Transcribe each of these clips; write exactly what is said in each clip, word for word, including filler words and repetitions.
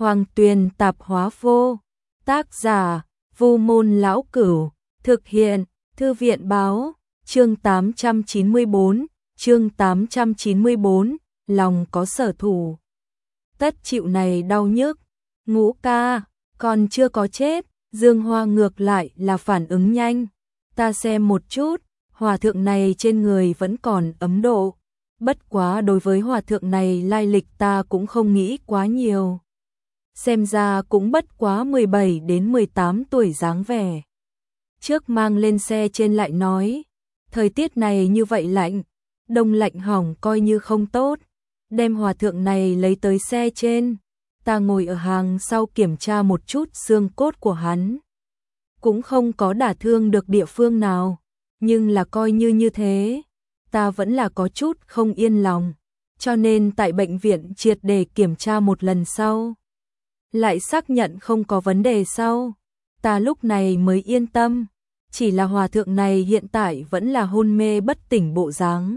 Hoàng Tuyền Tạp Hóa Vô. Tác giả: Vu Môn Lão Cửu. Thực hiện: Thư viện Báo. Chương tám trăm chín mươi bốn. Chương tám trăm chín mươi bốn. Lòng có sở thủ, tất chịu này đau nhức. Ngũ ca, còn chưa có chết. Dương Hoa ngược lại là phản ứng nhanh. Ta xem một chút, hòa thượng này trên người vẫn còn ấm độ. Bất quá đối với hòa thượng này lai lịch ta cũng không nghĩ quá nhiều. Xem ra cũng bất quá mười bảy đến mười tám tuổi dáng vẻ. Trước mang lên xe trên lại nói, thời tiết này như vậy lạnh, đông lạnh hỏng coi như không tốt. Đem hòa thượng này lấy tới xe trên, ta ngồi ở hàng sau kiểm tra một chút xương cốt của hắn. Cũng không có đả thương được địa phương nào, nhưng là coi như như thế, ta vẫn là có chút không yên lòng. Cho nên tại bệnh viện triệt để kiểm tra một lần sau, lại xác nhận không có vấn đề sau, ta lúc này mới yên tâm. Chỉ là hòa thượng này hiện tại vẫn là hôn mê bất tỉnh bộ dáng.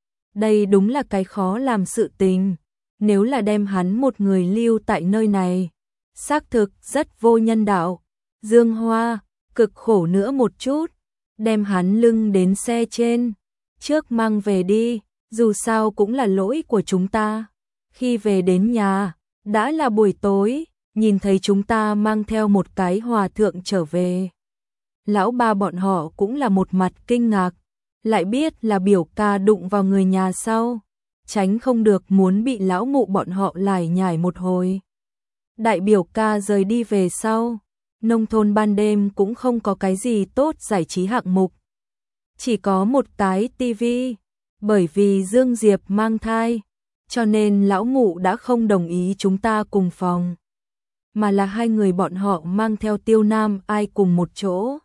Đây đúng là cái khó làm sự tình. Nếu là đem hắn một người lưu tại nơi này, xác thực rất vô nhân đạo. Dương Hoa, cực khổ nữa một chút, đem hắn lưng đến xe trên, trước mang về đi, dù sao cũng là lỗi của chúng ta. Khi về đến nhà, đã là buổi tối, nhìn thấy chúng ta mang theo một cái hòa thượng trở về. Lão ba bọn họ cũng là một mặt kinh ngạc, lại biết là biểu ca đụng vào người nhà sau, tránh không được muốn bị lão mụ bọn họ lải nhải một hồi. Đại biểu ca rời đi về sau, nông thôn ban đêm cũng không có cái gì tốt giải trí hạng mục. Chỉ có một cái tivi, bởi vì Dương Diệp mang thai, cho nên lão mụ đã không đồng ý chúng ta cùng phòng, mà là hai người bọn họ mang theo Tiêu Nam ai cùng một chỗ.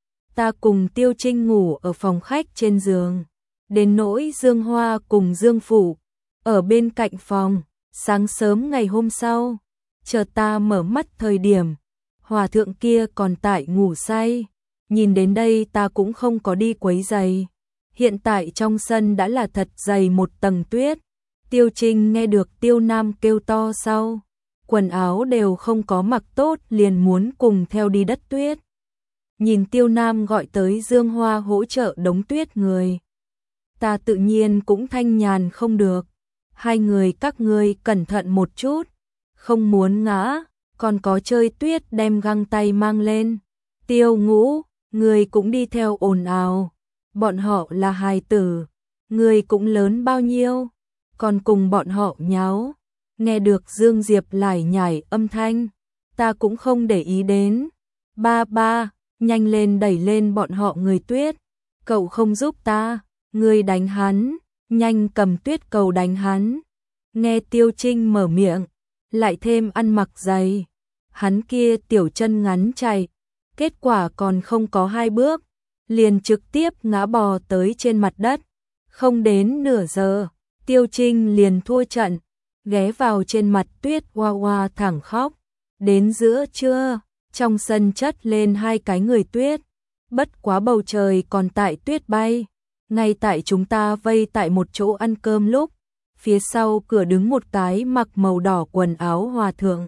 Ta cùng Tiêu Trinh ngủ ở phòng khách trên giường, đến nỗi Dương Hoa cùng Dương Phủ ở bên cạnh phòng. Sáng sớm ngày hôm sau, chờ ta mở mắt thời điểm, hòa thượng kia còn tại ngủ say. Nhìn đến đây ta cũng không có đi quấy giày. Hiện tại trong sân đã là thật dày một tầng tuyết. Tiêu Trinh nghe được Tiêu Nam kêu to sau, quần áo đều không có mặc tốt liền muốn cùng theo đi đất tuyết. Nhìn Tiêu Nam gọi tới Dương Hoa hỗ trợ đống tuyết người, ta tự nhiên cũng thanh nhàn không được. Hai người các ngươi cẩn thận một chút, không muốn ngã, còn có chơi tuyết đem găng tay mang lên. Tiêu Ngũ, người cũng đi theo ồn ào, bọn họ là hài tử, người cũng lớn bao nhiêu, còn cùng bọn họ nháo. Nghe được Dương Diệp lải nhải âm thanh, ta cũng không để ý đến. Ba ba, nhanh lên đẩy lên bọn họ người tuyết. Cậu không giúp ta, ngươi đánh hắn, nhanh cầm tuyết cầu đánh hắn. Nghe Tiêu Trinh mở miệng, lại thêm ăn mặc giày, hắn kia tiểu chân ngắn chạy, kết quả còn không có hai bước, liền trực tiếp ngã bò tới trên mặt đất. Không đến nửa giờ, Tiêu Trinh liền thua trận, ghé vào trên mặt tuyết hoa hoa thẳng khóc. Đến giữa trưa, trong sân chất lên hai cái người tuyết, bất quá bầu trời còn tại tuyết bay. Ngay tại chúng ta vây tại một chỗ ăn cơm lúc, phía sau cửa đứng một cái mặc màu đỏ quần áo hòa thượng.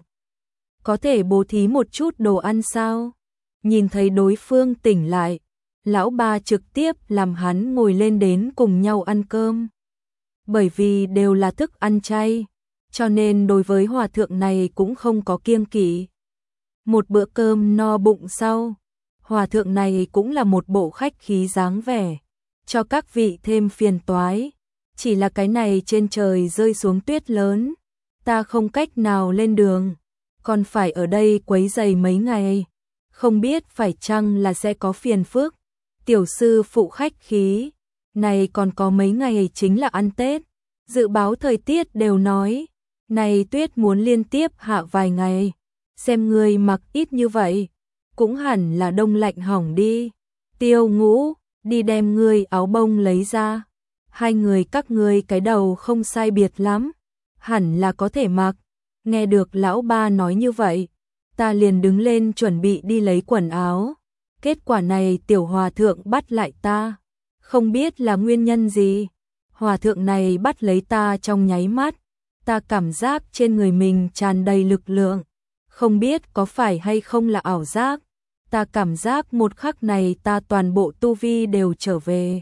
Có thể bố thí một chút đồ ăn sao? Nhìn thấy đối phương tỉnh lại, lão ba trực tiếp làm hắn ngồi lên đến cùng nhau ăn cơm. Bởi vì đều là thức ăn chay, cho nên đối với hòa thượng này cũng không có kiêng kỵ. Một bữa cơm no bụng sau, hòa thượng này cũng là một bộ khách khí dáng vẻ, cho các vị thêm phiền toái. Chỉ là cái này trên trời rơi xuống tuyết lớn, ta không cách nào lên đường, còn phải ở đây quấy giày mấy ngày, không biết phải chăng là sẽ có phiền phức. Tiểu sư phụ khách khí, này còn có mấy ngày chính là ăn Tết, dự báo thời tiết đều nói, này tuyết muốn liên tiếp hạ vài ngày, xem ngươi mặc ít như vậy, cũng hẳn là đông lạnh hỏng đi. Tiêu Ngũ, đi đem ngươi áo bông lấy ra, hai người các ngươi cái đầu không sai biệt lắm, hẳn là có thể mặc. Nghe được lão ba nói như vậy, ta liền đứng lên chuẩn bị đi lấy quần áo. Kết quả này tiểu hòa thượng bắt lại ta, không biết là nguyên nhân gì. Hòa thượng này bắt lấy ta trong nháy mắt, ta cảm giác trên người mình tràn đầy lực lượng, Không biết có phải hay không là ảo giác, ta cảm giác một khắc này ta toàn bộ tu vi đều trở về.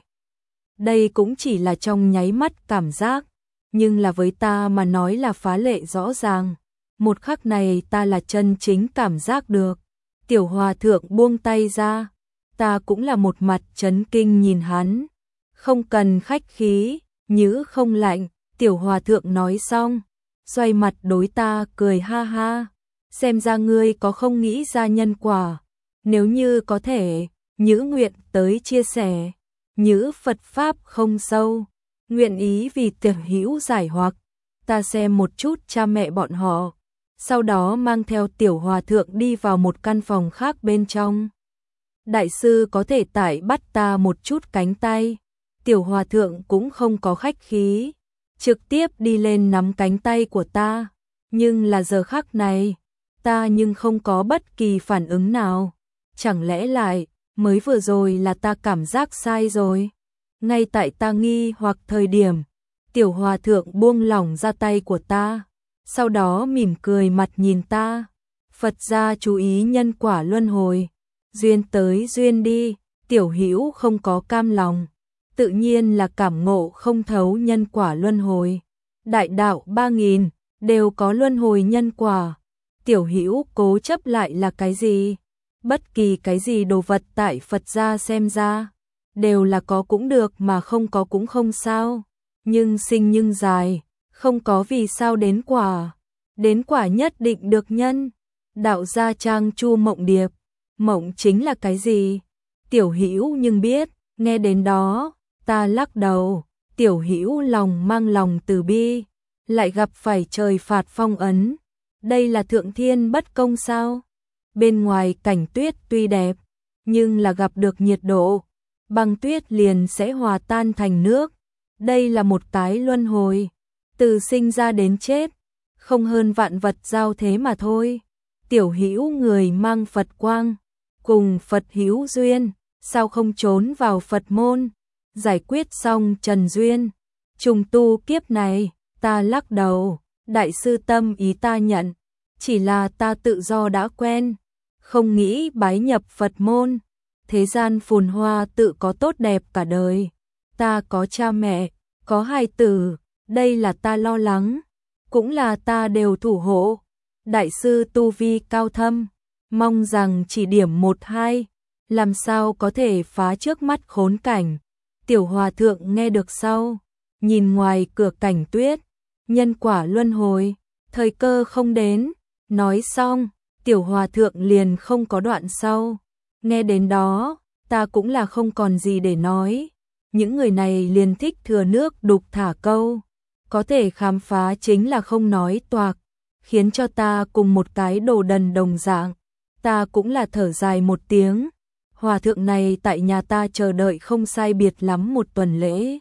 Đây cũng chỉ là trong nháy mắt cảm giác, nhưng là với ta mà nói là phá lệ rõ ràng. Một khắc này ta là chân chính cảm giác được. Tiểu hòa thượng buông tay ra, ta cũng là một mặt chấn kinh nhìn hắn. Không cần khách khí, nhữ không lạnh, tiểu hòa thượng nói xong, xoay mặt đối ta cười ha ha. Xem ra ngươi có không nghĩ ra nhân quả, nếu như có thể, nhữ nguyện tới chia sẻ. Nhữ Phật Pháp không sâu, nguyện ý vì tiểu hữu giải hoặc. Ta xem một chút cha mẹ bọn họ, sau đó mang theo tiểu hòa thượng đi vào một căn phòng khác bên trong. Đại sư có thể tải bắt ta một chút cánh tay, tiểu hòa thượng cũng không có khách khí, trực tiếp đi lên nắm cánh tay của ta, nhưng là giờ khắc này, ta nhưng không có bất kỳ phản ứng nào. Chẳng lẽ lại, mới vừa rồi là ta cảm giác sai rồi? Ngay tại ta nghi hoặc thời điểm, tiểu hòa thượng buông lỏng ra tay của ta, sau đó mỉm cười mặt nhìn ta. Phật gia chú ý nhân quả luân hồi, duyên tới duyên đi, tiểu hữu không có cam lòng, tự nhiên là cảm ngộ không thấu nhân quả luân hồi. Đại đạo ba nghìn đều có luân hồi nhân quả, tiểu hữu cố chấp lại là cái gì? Bất kỳ cái gì đồ vật tại Phật gia xem ra, đều là có cũng được mà không có cũng không sao. Nhưng sinh nhưng dài, không có vì sao đến quả. Đến quả nhất định được nhân. Đạo gia trang Chu Mộng Điệp. Mộng chính là cái gì? Tiểu hữu nhưng biết, nghe đến đó, ta lắc đầu. Tiểu hữu lòng mang lòng từ bi, lại gặp phải trời phạt phong ấn. Đây là thượng thiên bất công sao? Bên ngoài cảnh tuyết tuy đẹp, nhưng là gặp được nhiệt độ, băng tuyết liền sẽ hòa tan thành nước. Đây là một cái luân hồi, từ sinh ra đến chết, không hơn vạn vật giao thế mà thôi. Tiểu hữu người mang Phật quang, cùng Phật hữu duyên, sao không trốn vào Phật môn, giải quyết xong trần duyên, trùng tu kiếp này. Ta lắc đầu, đại sư tâm ý ta nhận, chỉ là ta tự do đã quen, không nghĩ bái nhập Phật môn. Thế gian phồn hoa tự có tốt đẹp cả đời, ta có cha mẹ, có hài tử, đây là ta lo lắng, cũng là ta đều thủ hộ. Đại sư tu vi cao thâm, mong rằng chỉ điểm một hai, làm sao có thể phá trước mắt khốn cảnh. Tiểu hòa thượng nghe được sau, nhìn ngoài cửa cảnh tuyết, nhân quả luân hồi, thời cơ không đến. Nói xong, tiểu hòa thượng liền không có đoạn sau. Nghe đến đó, ta cũng là không còn gì để nói. Những người này liền thích thừa nước đục thả câu, có thể khám phá chính là không nói toạc, khiến cho ta cùng một cái đồ đần đồng dạng. Ta cũng là thở dài một tiếng. Hòa thượng này tại nhà ta chờ đợi không sai biệt lắm một tuần lễ.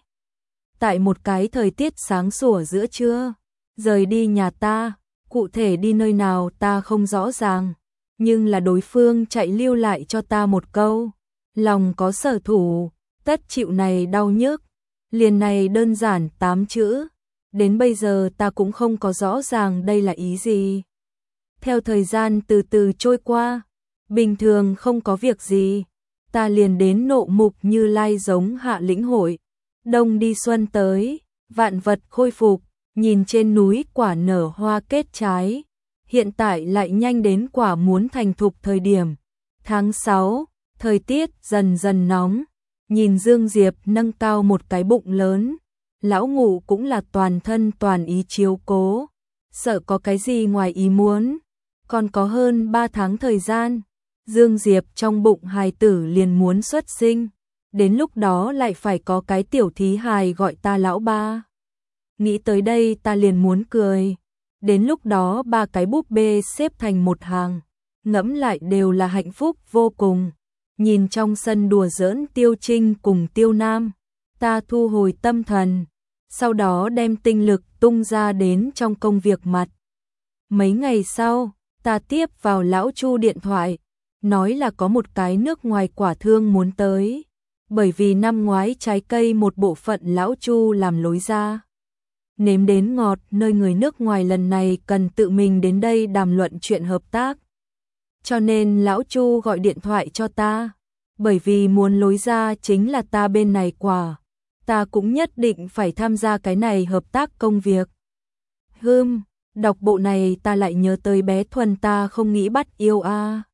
Tại một cái thời tiết sáng sủa giữa trưa, rời đi nhà ta, cụ thể đi nơi nào ta không rõ ràng, nhưng là đối phương chạy lưu lại cho ta một câu, lòng có sở thủ, tất chịu này đau nhức. Liền này đơn giản tám chữ, đến bây giờ ta cũng không có rõ ràng đây là ý gì. Theo thời gian từ từ trôi qua, bình thường không có việc gì, ta liền đến Nộ Mục Như Lai giống hạ lĩnh hội. Đông đi xuân tới, vạn vật khôi phục, nhìn trên núi quả nở hoa kết trái, hiện tại lại nhanh đến quả muốn thành thục thời điểm. Tháng sáu, thời tiết dần dần nóng, nhìn Dương Diệp nâng cao một cái bụng lớn, lão ngũ cũng là toàn thân toàn ý chiếu cố, sợ có cái gì ngoài ý muốn. Còn có hơn ba tháng thời gian, Dương Diệp trong bụng hài tử liền muốn xuất sinh, đến lúc đó lại phải có cái tiểu thí hài gọi ta lão ba. Nghĩ tới đây ta liền muốn cười, đến lúc đó ba cái búp bê xếp thành một hàng, ngẫm lại đều là hạnh phúc vô cùng. Nhìn trong sân đùa giỡn Tiêu Trinh cùng Tiêu Nam, ta thu hồi tâm thần, sau đó đem tinh lực tung ra đến trong công việc mặt. Mấy ngày sau, ta tiếp vào lão Chu điện thoại, nói là có một cái nước ngoài quả thương muốn tới, bởi vì năm ngoái trái cây một bộ phận lão Chu làm lối ra. nếm đến ngọt, nơi người nước ngoài lần này cần tự mình đến đây đàm luận chuyện hợp tác. Cho nên lão Chu gọi điện thoại cho ta, bởi vì muốn lối ra chính là ta bên này quả. Ta cũng nhất định phải tham gia cái này hợp tác công việc. Hừm, đọc bộ này ta lại nhớ tới bé Thuần ta không nghĩ bắt yêu a.